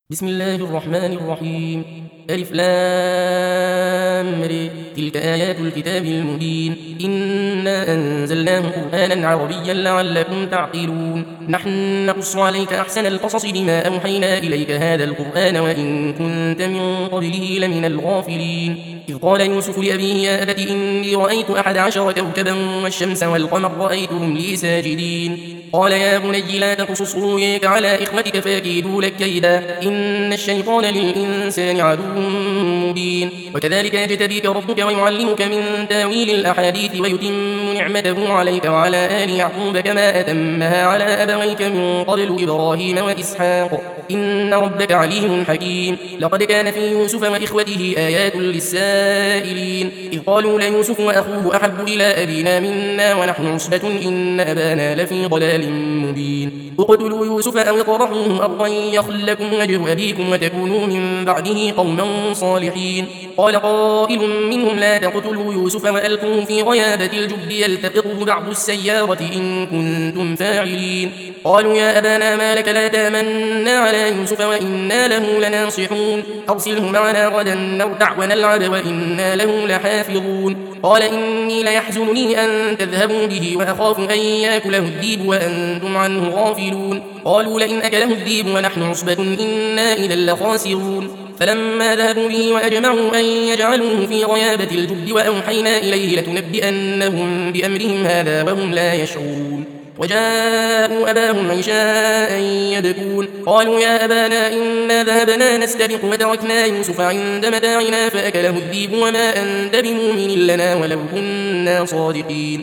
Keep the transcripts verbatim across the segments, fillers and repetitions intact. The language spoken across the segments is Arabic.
بسم الله الرحمن الرحيم. ألف لام ر. تلك آيات الكتاب المبين. إنا أنزلناه قرآنا عربيا لعلكم تعقلون. نحن نقص عليك أحسن القصص بما أوحينا إليك هذا القرآن وإن كنت من قبله لمن الغافلين. إذ قال يوسف لأبيه يا أبت إني رأيت أحد عشر كوكبا والشمس والقمر رأيتهم لي ساجدين. قال يا بني لا تقصص رؤياك على إخوتك فيكيدوا لك كيدا إن الشيطان للإنسان عدو مبين. وكذلك يجتبيك ربك ويعلمك من تاويل الأحاديث ويتم نعمته عليك وعلى آل يعقوب كما أتمها على أبويك من قبل إبراهيم وإسحاق إن ربك عليم حكيم. لقد كان في يوسف وإخوته آيات للسائلين إذ قالوا ليوسف وأخوه أحب إلى أبينا منا ونحن عصبة إن أبانا لفي ضلال مبين. اقتلوا يوسف أو اطرحوه أرضا يخل لكم وجه أبيكم وتكونوا من بعده قوما صالحين. قال قائل منهم لا تقتلوا يوسف وألقوه في غيابة الجب يلتقطه بعض السيارة إن كنتم فاعلين. قالوا يا أبانا ما لك لا تامنا على يوسف وإنا له لناصحون أرسله معنا غدا نرتع ونلعب وإنا له لحافظون. قال إني ليحزنني أن تذهبوا به وأخاف أن يأكله الذئب وأنتم عنه غافلون. قالوا لئن أكله الذئب ونحن عصبة إنا إذا لخاسرون. فلما ذهبوا به وأجمعوا أن يجعلوه في غيابة الجب وأوحينا إليه لتنبئنهم بأمرهم هذا وهم لا يشعرون. وجاءوا أباهم عشاء يبكون. قالوا يا أبانا إنا ذهبنا نستبق وتركنا يوسف عند متاعنا فأكله الذئب وما أنت بمؤمن لنا ولو كنا صادقين.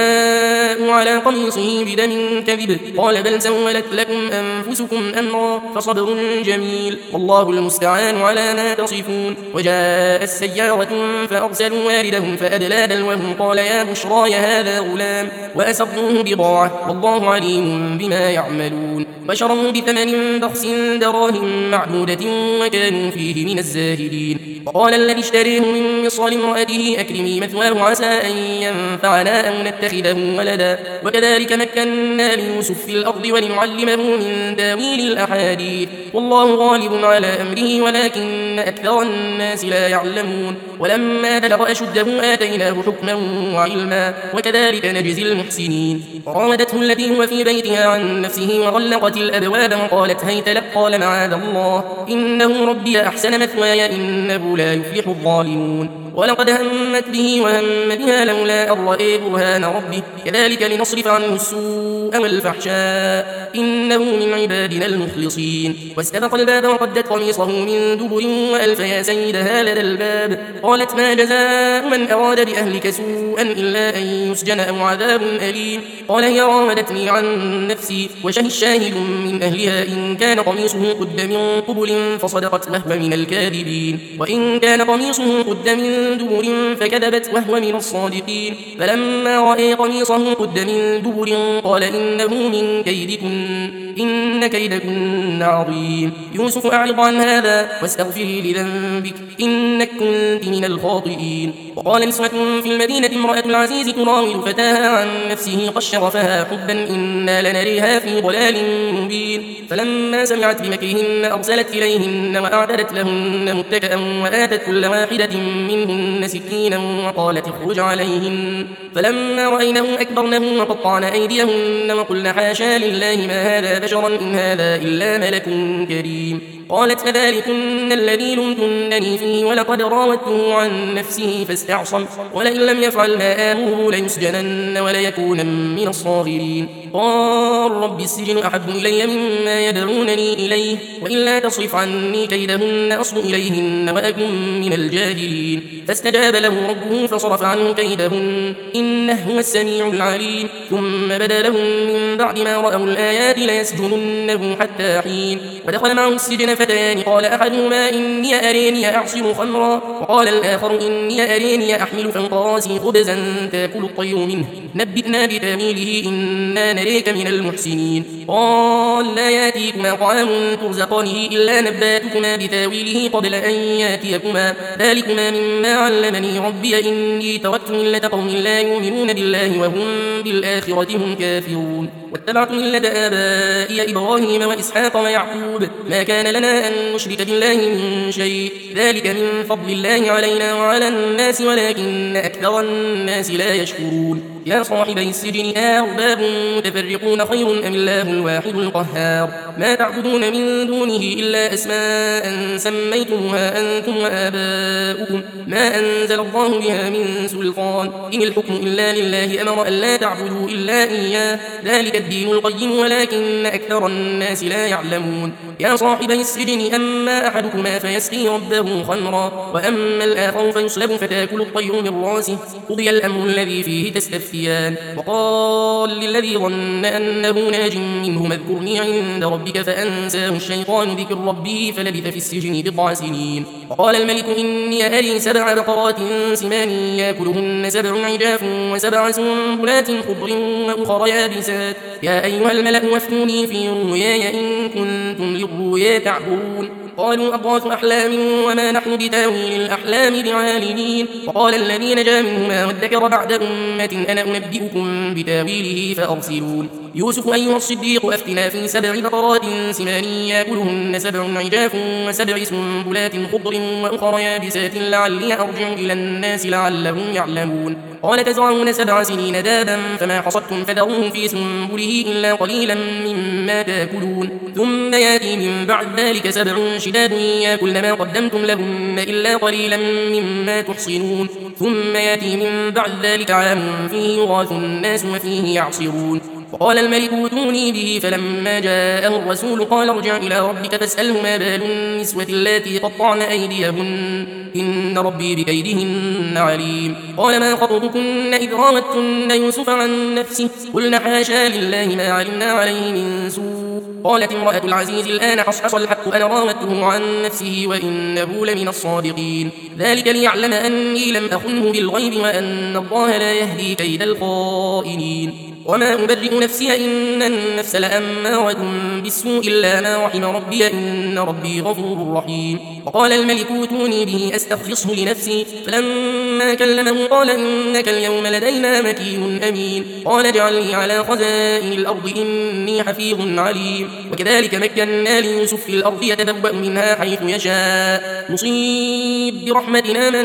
وجاءوا على قميصه بدم كذب قال بل سولت لكم أنفسكم أمرا فصبر جميل والله المستعان على ما تصفون. وجاء السيارة فأرسلوا واردهم فأدلى دلوه قال يا بشراي هذا غلام وأسروه بضاعة والله عليم بما يعملون. وشروا بثمن بخس دراهم معدودة وكانوا فيه من الزاهدين. وقال الذي اشتريه من مصر لامرأته أكرمي مثواه عسى أن ينفعنا أو نتخذه ولدا وكذلك مكنا ليوسف في الأرض ولنعلمه من تاويل الأحاديث والله غالب على أمره ولكن أكثر الناس لا يعلمون. ولما بلغ أشده آتيناه حكما وعلما وكذلك نجزي المحسنين. وراودته التي هو في بيتها عن نفسه وغلقت الأبواب وقالت هيت لك قال معاذ الله إنه ربي أحسن مثواي إنه لا يفلح الظالمون. ولقد همت به وهم بها لولا أن رأى برهان ربه كذلك لنصرف عنه السوء والفحشاء إنه من عبادنا المخلصين. واستبق الباب وقدت قميصه من دبر وألف يا سيدها لدى الباب قالت ما جزاء من أراد بأهلك سوءا إلا أن يسجن أو عذاب أليم. قال هي راودتني عن نفسي وشهد شاهد من أهلها إن كان قميصه قد من قبل فصدقت وهو من الكاذبين وإن كان قميصه قد من دبر فكذبت وهو من الصادقين. فلما رأى قميصه قد من دبر قال إنه من كيدكن إن كيدكن عظيم. يوسف أعرض عن هذا واستغفري لذنبك إنك كنت من الخاطئين. وقال نسوة في المدينة امرأة العزيز تراود فتاها عن نفسه قد شغفها حبا إنا لنريها في ضلال مبين. فلما سمعت بمكرهن أرسلت إليهن وأعددت لهن متكئا وآتت كل واحدة منهن سكينا وقالت اخرج عليهن. فلما رأينه أكبرنه وقطعن أيديهن وقلن حاشا لله ما هذا بشرا إن هذا إلا ملك كريم. قالت فذلكن الذي لمتنني فيه ولقد راودته عن نفسه فاستعصم ولئن لم يفعل ما آمره ليسجنن وليكون من الصاغرين. قال رب السجن أحب إلي مما يدعونني إليه وإلا تصرف عني كيدهن أصب إليهن وأكن من الجاهلين. فاستجاب له ربه فصرف عنه كيدهن إنه هو السميع العليم. ثم بدا لهم من بعد ما رأوا الآيات ليسجننه حتى حين. ودخل معه السجن فتيان قال أحدهما إني أريني أعصر خمرا وقال الآخر إني أريني أحمل فوق راسي خبزا تأكل الطير منه نبئنا بتأويله إنا نريك من المحسنين. المحسنين. قال لا يأتيكما طعام ترزقانه إلا نباتكما بتاويله قبل أن يأتيكما، ذلكما مما علمني ربي إني تركت ملة قوم لا يؤمنون بالله وهم بالآخرة هم كافرون. واتبعت ملة آبائي إبراهيم وإسحاق ويعقوب ما كان لنا أن نشرك بالله من شيء، ذلك من فضل الله علينا وعلى الناس ولكن أكثر الناس لا يشكرون. يا صاحبي السجن أأرباب متفرقون خير أم الله الواحد القهار؟ ما تعبدون من دونه إلا أسماء سميتموها أنتم وآباؤكم ما أنزل الله بها من سلطان، إن الحكم إلا لله أمر ألا تعبدوا إلا إياه، ذلك الدين القيم ولكن أكثر الناس لا يعلمون. يا صاحبي السجن أما أحدكما فيسقي ربه خمرا وأما الآخر فيصلب فتاكل الطير من راسه، قضي الأمر الذي فيه تستفتيان. وقال للذي ظن أنه ناج منهما اذكرني عند ربك فأنساه الشيطان ذكر ربه فلبث في السجن بضع سنين. وقال الملك إني أري سبع بقرات سمان يأكلهن سبع عجاف وسبع سنبلات خضر وأخر يابسات، يا أيها الملأ وافتوني في رؤياي إن كنتم للرؤيا تعبرون. قالوا أضغاث أحلام وما نحن بتاويل الأحلام بعالمين. وقال الذي نجا منهما وادكر بعد أمة أنا أنبئكم بتاويله فأرسلون. يوسف أيها الصديق أفتنا في سبع بقرات سمان يأكلهن سبع عجاف وسبع سنبلات خضر وأخر يابسات لعلي أرجع إلى الناس لعلهم يعلمون. قال تزرعون سبع سنين دابا فما حصدتم فذروه في سنبله إلا قليلا مما تأكلون، ثم يأتي من بعد ذلك سبع شداد يأكلن ما قدمتم لهن إلا قليلا مما تحصنون، ثم يأتي من بعد ذلك عام فيه يغاث الناس وفيه يعصرون. وقال الملك ائتوني به فلما جاءه الرسول قال ارجع إلى ربك فاسأله ما بال النسوة اللاتي قطعن أيديهن إن ربي بكيدهن عليم. قال ما خطبكن إذ راوتن يوسف عن نفسه قلن حاشا لله ما علمنا عليه من سوء. قالت امرأة العزيز الآن حصحص الحق أنا راودته عن نفسه وإنه لمن الصادقين، ذلك ليعلم أني لم أخنه بالغيب وأن الله لا يهدي كيد الخائنين. وما أبرئ نفسي إن النفس لأمارة بالسوء إلا ما رحم ربي إن ربي غفور رحيم. وقال الملك ائتوني به أستخلصه لنفسي فلما كلمه قال إنك اليوم لدينا مكين أمين. قال اجعلني على خزائن الأرض إني حفيظ عليم. وكذلك مكنا ليوسف في الأرض يتبوأ منها حيث يشاء نصيب برحمتنا من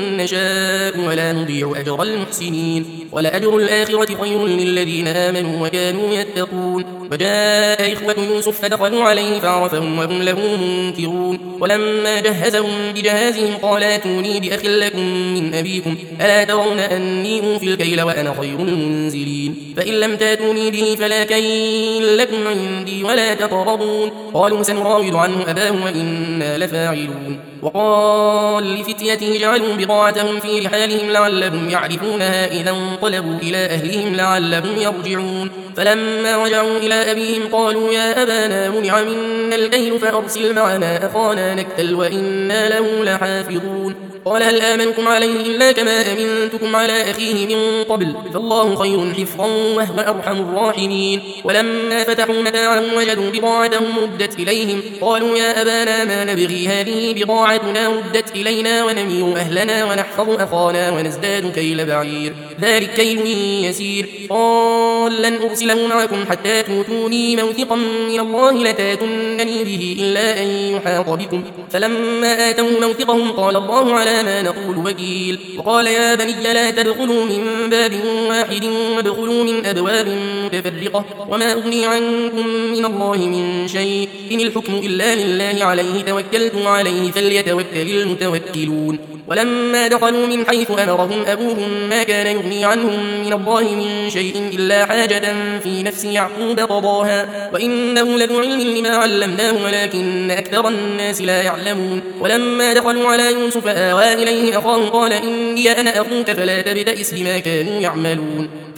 نشاء ولا نضيع أجر المحسنين ولأجر الآخرة خير للذين آمنوا وكانوا يتقون. وجاء إخوة يوسف فدخلوا عليه فعرفهم وهم له منكرون. ولما جهزهم بجهازهم قال ائتوني بأخ لكم من أبيكم ألا ترون أني أوفي الكيل وأنا خير المنزلين فإن لم تاتوني به فلا كيل لكم عندي ولا تقربون. قالوا سنراود عنه أباه وإنا لفاعلون. وقال لفتيته جعلوا بضاعتهم في رحالهم لعلهم يعرفونها إذا انقلبوا إلى أهلهم لعلهم يرجعون. فلما رجعوا إلى أبيهم قالوا يا أبانا منع منا الكيل فأرسل معنا أخانا نكتل وإنا له لحافظون. قال هل آمنكم عليه إلا كما أمنتكم على أخيه من قبل فالله خير حفظا وهو أرحم الراحمين. ولما فتحوا متاعهم وجدوا بضاعتهم ردت إليهم قالوا يا أبانا ما نبغي هذه بضاعتنا ردت إلينا ونمير أهلنا ونحفظ أخانا ونزداد كيل بعير ذلك كيل يسير. قال لن أرسله معكم حتى توتوني موثقا من الله لتاتونني به إلا أن يحاط بكم. فلما آتوا موثقهم قال الله على ما نقول وكيل. وقال يا بني لا تدخلوا من باب واحد وادخلوا من أبواب متفرقة وما أغني عنكم من الله من شيء إن الحكم إلا لله عليه توكلت عليه فليتوكل المتوكلون. ولما دخلوا من حيث أمرهم أبوهم ما كان يغني عنهم من الله من شيء إلا حاجة في نفس يعقوب قضاها وإنه لذو علم لما علمناه ولكن أكثر الناس لا يعلمون. ولما دخلوا على يوسف آوى إليه أخاه قال إني أنا أخوك فلا تبتئس بما كانوا يعملون.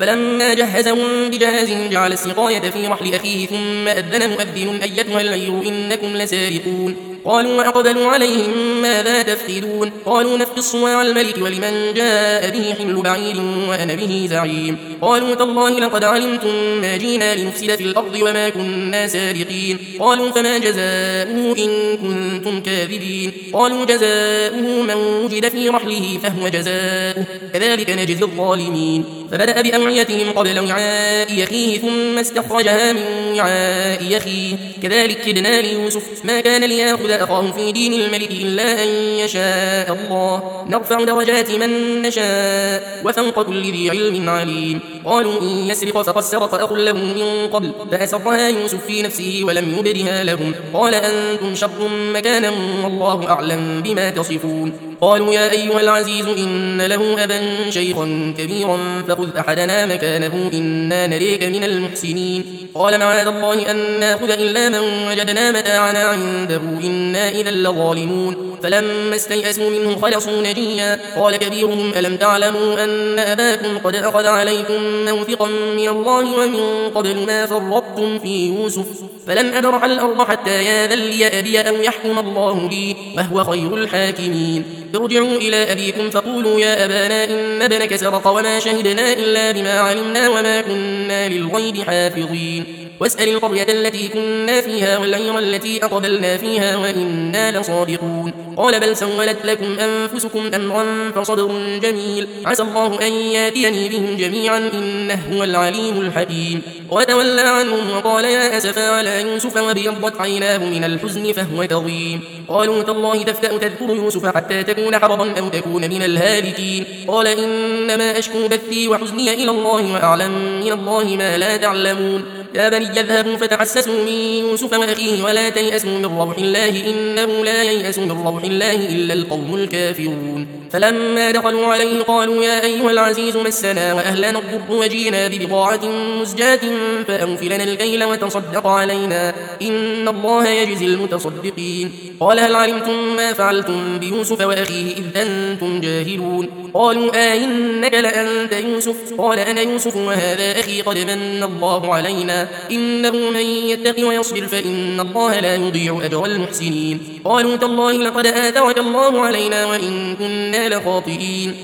فلما جهزهم بجهازهم جعل السقاية في رحل أخيه ثم أذن مؤذن أيتها العير إنكم لسارقون. قالوا وأقبلوا عليهم ماذا تفقدون؟ قالوا نفقد صواع الملك ولمن جاء به حمل بعير وأنا به زعيم. قالوا تالله لقد علمتم ما جينا لنفسد في الأرض وما كنا سارقين. قالوا فما جزاؤه إن كنتم كاذبين؟ قالوا جزاؤه من وجد في رحله فهو جزاؤه كذلك نجزي الظالمين. فبدأ بأوعيتهم قبل وعاء أخيه ثم استخرجها من وعاء أخيه كذلك كدنا ليوسف ما كان ليأخذ أخاه في دين الملك إلا أن يشاء الله نرفع درجات من نشاء وفوق كل ذي علم عليم. قالوا إن يسرق فقد سرق أخ له من قبل فأسرها يوسف في نفسه ولم يبدها لهم قال أنتم شر مكانا والله أعلم بما تصفون. قالوا يا أيها العزيز إن له أبا شيخا كبيرا فخذ أحدنا مكانه إنا نريك من المحسنين. قال معاذ الله أن ناخذ إلا من وجدنا متاعنا عنده إنا إذا لظالمون. فلما استيئسوا منه خلصوا نجيا قال كبيرهم ألم تعلموا أن أباكم قد أخذ عليكم موثقا من الله ومن قبل ما فرطتم في يوسف فلن أبرح الأرض حتى ياذن لي أبي أو يحكم الله لي وهو خير الحاكمين. ارجعوا إلى أبيكم فقولوا يا أبانا إن ابنك سرق وما شهدنا إلا بما علمنا وما كنا للغيب حافظين. واسأل القرية التي كنا فيها والعير التي أقبلنا فيها وإنا لصادقون. قال بل سولت لكم أنفسكم أمرا فصبر جميل عسى الله أن ياتيني بهم جميعا إنه هو العليم الحكيم. وتولى عنهم وقال يا أسفا على يوسف وابيضت عيناه من الحزن فهو كظيم. قالوا تالله تفتأ تذكر يوسف حتى تكون حرضا أو تكون من الهالكين. قال إنما أشكو بثي وحزني إلى الله وأعلم من الله ما لا تعلمون. يا بني اذهبوا فتحسسوا من يوسف وأخيه ولا تيأسوا من روح الله إنه لا ييأس من روح الله إلا القوم الكافرون. فلما دخلوا عليه قالوا يا أيها العزيز مسنا وأهلنا الضر وجينا ببضاعة مزجاة فأوف لنا الكيل وتصدق علينا إن الله يجزي المتصدقين. قال هل علمتم ما فعلتم بيوسف وأخيه إذ أنتم جاهلون؟ قالوا آئنك لأنت يوسف؟ قال أنا يوسف وهذا أخي قد من الله علينا إنه من يتق ويصبر فإن الله لا يضيع أجر المحسنين. قالوا تالله لقد آثرك الله علينا وإن كنا لخاطئين.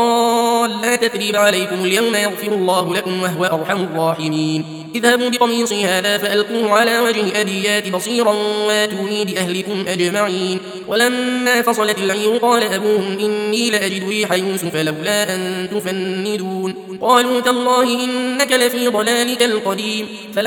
قال لا تثريب عليكم اليوم يغفر الله لكم وهو أرحم الراحمين. اذهبوا بقميصي هذا فألقوه على وجه أبي يات بصيرا واتوني بأهلكم أجمعين. ولما فصلت العير قال أبوهم إني لأجد ريح يوسف لولا أن تفندون. قالوا تالله إنك لفي ضلالك القديم.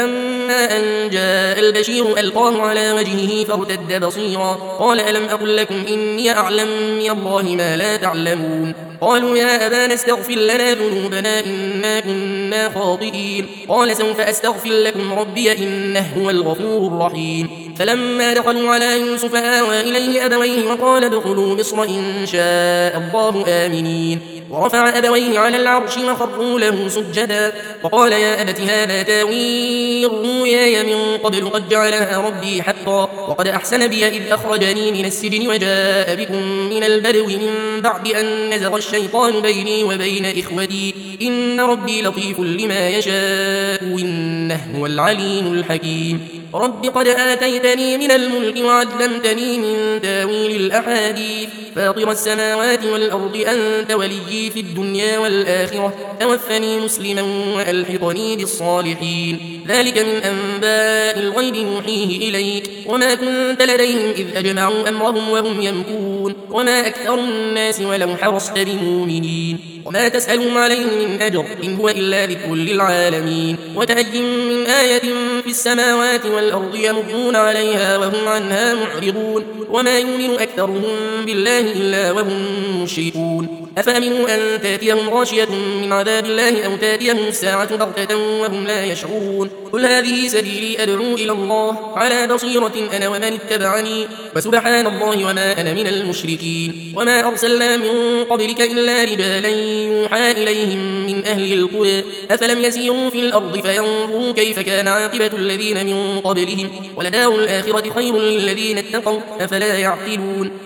فلما أن جاء البشير ألقاه على وجهه فارتد بصيرا قال ألم أقل لكم إني أعلم من الله ما لا تعلمون؟ قالوا يا أبانا استغفر لنا ذنوبنا إنا كنا خاطئين. قال سوف أستغفر لكم ربي إنه هو الغفور الرحيم. فلما دخلوا على يوسف آوى إليه أبويه وقال ادخلوا مصر إن شاء الله آمنين. ورفع أبويه على العرش وخروا له سجدا وقال يا أبت هذا تاويل رؤياي من قبل قد جعلها ربي حقا وقد أحسن بي إذ أخرجني من السجن وجاء بكم من البدو من بعد أن نزغ الشيطان بيني وبين إخوتي إن ربي لطيف لما يشاء إنه هو العليم الحكيم. رب قد آتيتني من الملك وعلمتني من تاويل الأحاديث فاطر السماوات والأرض أنت وليي في الدنيا والآخرة توفني مسلما وألحقني بالصالحين. ذلك من أنباء الغيب نوحيه إليك وما كنت لديهم إذ أجمعوا أمرهم وهم يمكرون وما أكثر الناس ولو حرصت بمؤمنين وما تسألهم عليه من أجر إن هو إلا ذكر للعالمين. وكأي من آية في السماوات والأرض يمرون عليها وهم عنها معرضون وما يؤمن أكثرهم بالله إلا وهم مشركون. أفأمنوا أن تأتيهم غاشية من عذاب الله أو تأتيهم الساعة بغتة وهم لا يشعرون؟ قل هذه سبيلي أدعو إلى الله على بصيرة أنا ومن اتبعني وسبحان الله وما أنا من المشركين. وما أرسلنا من قبلك إلا رجالا يوحى إليهم من أهل القرى أفلم يسيروا في الأرض فينظروا كيف كان عاقبة الذين من قبلهم ولدار الآخرة خير للذين اتقوا أفلا يعقلون.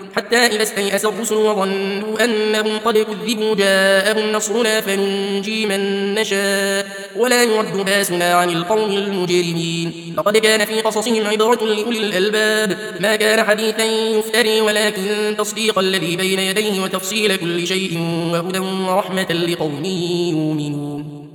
حتى إذا استيأس الرسل وظنوا أنهم قد كذبوا جاءهم نصرنا فننجي من نشاء ولا يرد باسنا عن القوم المجرمين. لقد كان في قصصهم عبرة لأولي الألباب ما كان حديثا يفتري ولكن تصديق الذي بين يديه وتفصيل كل شيء وهدى ورحمة لقوم يؤمنون.